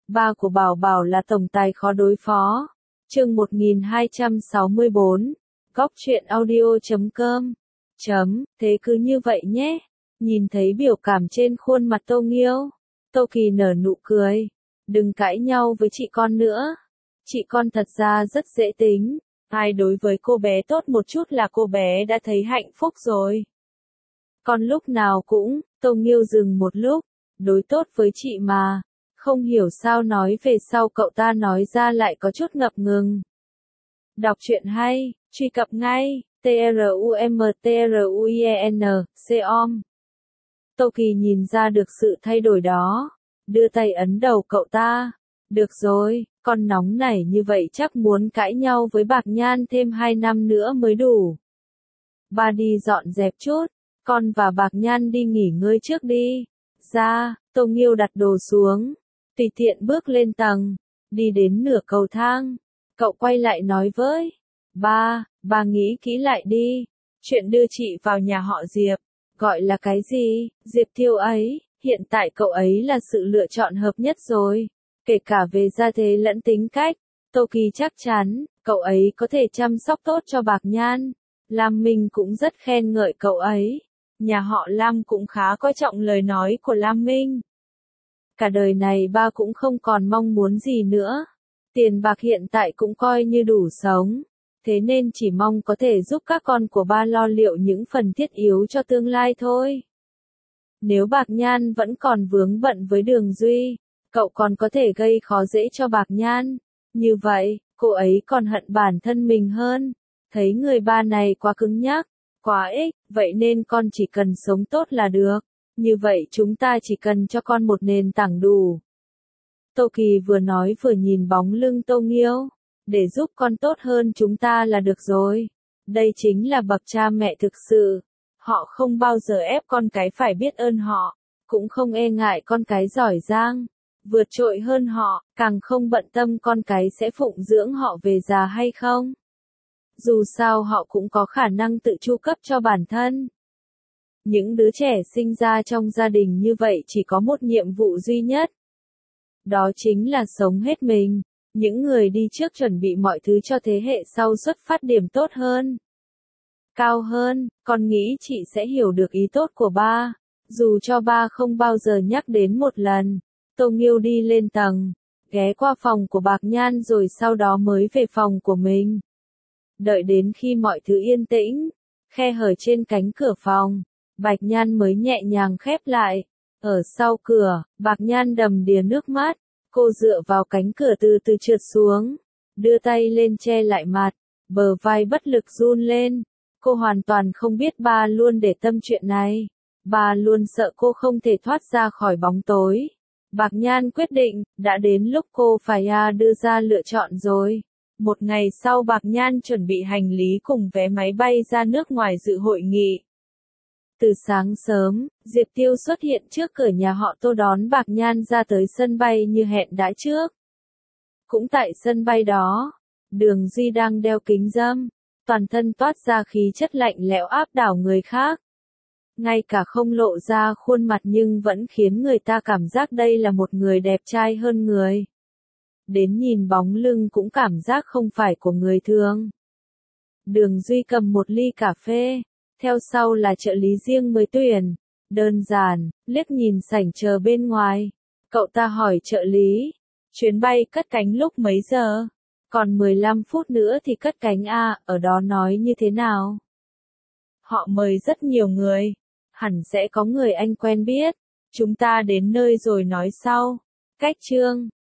ba của Bảo Bảo là tổng tài khó đối phó. Chương 1264. Góc truyện audio.com. Thế cứ như vậy nhé. Nhìn thấy biểu cảm trên khuôn mặt Tô Nghiêu, Tô Kỳ nở nụ cười. Đừng cãi nhau với chị con nữa. Chị con thật ra rất dễ tính. Ai đối với cô bé tốt một chút là cô bé đã thấy hạnh phúc rồi. Con lúc nào cũng, Tô Nghiêu dừng một lúc, đối tốt với chị mà. Không hiểu sao nói về sau cậu ta nói ra lại có chút ngập ngừng. Đọc truyện hay, truy cập ngay, trumtruien.com. Tô Kỳ nhìn ra được sự thay đổi đó, đưa tay ấn đầu cậu ta. Được rồi, con nóng nảy như vậy chắc muốn cãi nhau với Bạc Nhan thêm 2 năm nữa mới đủ. Ba đi dọn dẹp chút, con và Bạc Nhan đi nghỉ ngơi trước đi. Ra, Tô Nghiêu đặt đồ xuống, tùy tiện bước lên tầng, đi đến nửa cầu thang. Cậu quay lại nói với ba nghĩ kỹ lại đi. Chuyện đưa chị vào nhà họ Diệp, gọi là cái gì, Diệp Thiêu ấy, hiện tại cậu ấy là sự lựa chọn hợp nhất rồi. Kể cả về gia thế lẫn tính cách, Tô Kỳ chắc chắn, cậu ấy có thể chăm sóc tốt cho Bạc Nhan. Lam Minh cũng rất khen ngợi cậu ấy. Nhà họ Lam cũng khá coi trọng lời nói của Lam Minh. Cả đời này ba cũng không còn mong muốn gì nữa. Tiền bạc hiện tại cũng coi như đủ sống. Thế nên chỉ mong có thể giúp các con của ba lo liệu những phần thiết yếu cho tương lai thôi. Nếu Bạc Nhan vẫn còn vướng bận với Đường Duy, cậu còn có thể gây khó dễ cho Bạc Nhan. Như vậy, cô ấy còn hận bản thân mình hơn. Thấy người ba này quá cứng nhắc, quá ích, vậy nên con chỉ cần sống tốt là được. Như vậy chúng ta chỉ cần cho con một nền tảng đủ. Tô Kỳ vừa nói vừa nhìn bóng lưng Tô Nghiêu. Để giúp con tốt hơn chúng ta là được rồi. Đây chính là bậc cha mẹ thực sự. Họ không bao giờ ép con cái phải biết ơn họ, cũng không e ngại con cái giỏi giang, vượt trội hơn họ, càng không bận tâm con cái sẽ phụng dưỡng họ về già hay không. Dù sao họ cũng có khả năng tự chu cấp cho bản thân. Những đứa trẻ sinh ra trong gia đình như vậy chỉ có một nhiệm vụ duy nhất. Đó chính là sống hết mình. Những người đi trước chuẩn bị mọi thứ cho thế hệ sau xuất phát điểm tốt hơn. Cao hơn, con nghĩ chị sẽ hiểu được ý tốt của ba. Dù cho ba không bao giờ nhắc đến một lần. Tô Nghiêu đi lên tầng, ghé qua phòng của Bạc Nhan rồi sau đó mới về phòng của mình. Đợi đến khi mọi thứ yên tĩnh, khe hở trên cánh cửa phòng, Bạc Nhan mới nhẹ nhàng khép lại. Ở sau cửa, Bạc Nhan đầm đìa nước mắt. Cô dựa vào cánh cửa từ từ trượt xuống, đưa tay lên che lại mặt, bờ vai bất lực run lên. Cô hoàn toàn không biết ba luôn để tâm chuyện này. Ba luôn sợ cô không thể thoát ra khỏi bóng tối. Bạc Nhan quyết định, đã đến lúc cô phải đưa ra lựa chọn rồi. Một ngày sau Bạc Nhan chuẩn bị hành lý cùng vé máy bay ra nước ngoài dự hội nghị. Từ sáng sớm, Diệp Tiêu xuất hiện trước cửa nhà họ Tô đón Bạc Nhan ra tới sân bay như hẹn đãi trước. Cũng tại sân bay đó, Đường Duy đang đeo kính râm, toàn thân toát ra khí chất lạnh lẽo áp đảo người khác. Ngay cả không lộ ra khuôn mặt nhưng vẫn khiến người ta cảm giác đây là một người đẹp trai hơn người. Đến nhìn bóng lưng cũng cảm giác không phải của người thường. Đường Duy cầm một ly cà phê. Theo sau là trợ lý riêng mới tuyển. Đơn giản, liếc nhìn sảnh chờ bên ngoài. Cậu ta hỏi trợ lý. Chuyến bay cất cánh lúc mấy giờ? Còn 15 phút nữa thì cất cánh ở đó nói như thế nào? Họ mời rất nhiều người. Hẳn sẽ có người anh quen biết. Chúng ta đến nơi rồi nói sau. Cách Trương,